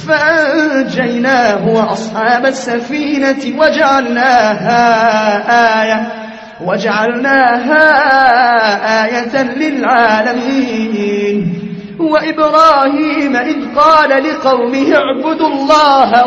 فأنجيناه وأصحاب السفينة وجعلناها آية للعالمين. وإبراهيم إذ قال لقومه اعبدوا الله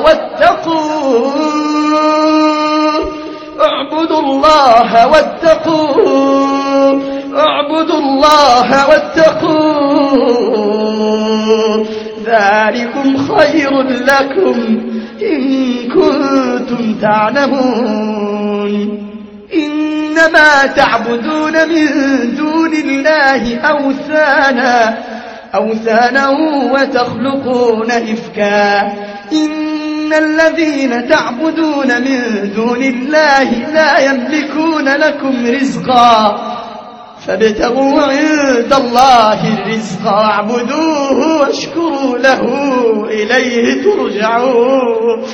واتقوا ذلكم خير لكم إن كنتم تعلمون. إنما تعبدون من دون الله أوثانا وتخلقون إفكا. إن الذين تعبدون من دون الله لا يملكون لكم رزقا فابتغوا عند الله الرزق واعبدوه واشكروا له إليه ترجعون.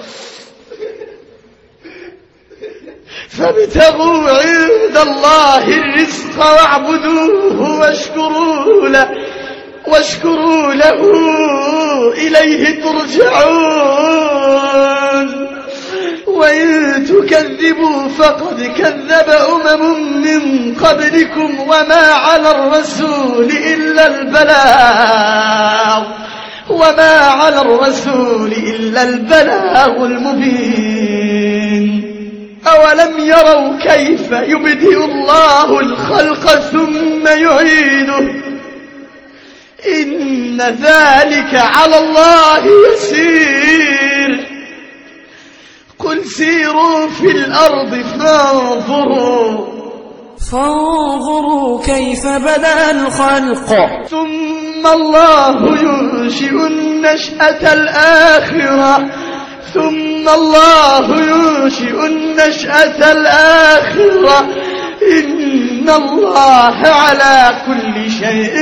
فابتغوا عند الله الرزق واعبدوه واشكروا له إليه ترجعون. وإن تكذبوا فقد كذب من قبلكم وما على الرسول إلا البلاغ المبين. أولم يروا كيف يبدئ الله الخلق ثم يعيده إن ذلك على الله يسير. قل سيروا في الأرض فانظروا كيف بدأ الخلق ثم الله ينشئ النشأة الآخرة إن الله على كل شيء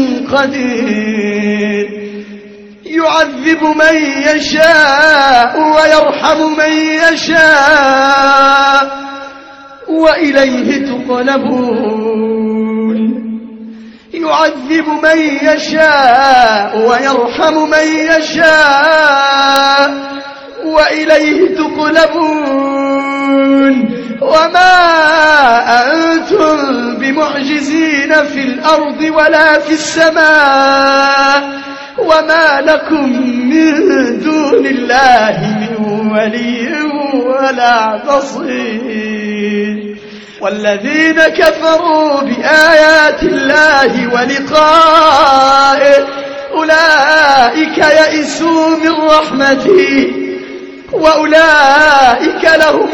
قدير. يعذب من يشاء ويرحم من يشاء وإليه تقلبون. يعذب من يشاء ويرحم من يشاء وإليه تقلبون. وما أنتم بمعجزين في الأرض ولا في السماء وما لكم من دون الله من ولي ولا نصير. والذين كفروا بآيات الله ولقائه أولئك يئسوا من رحمته وأولئك لهم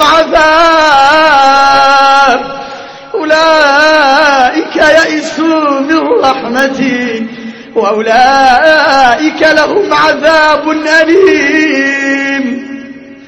عذاب أليم.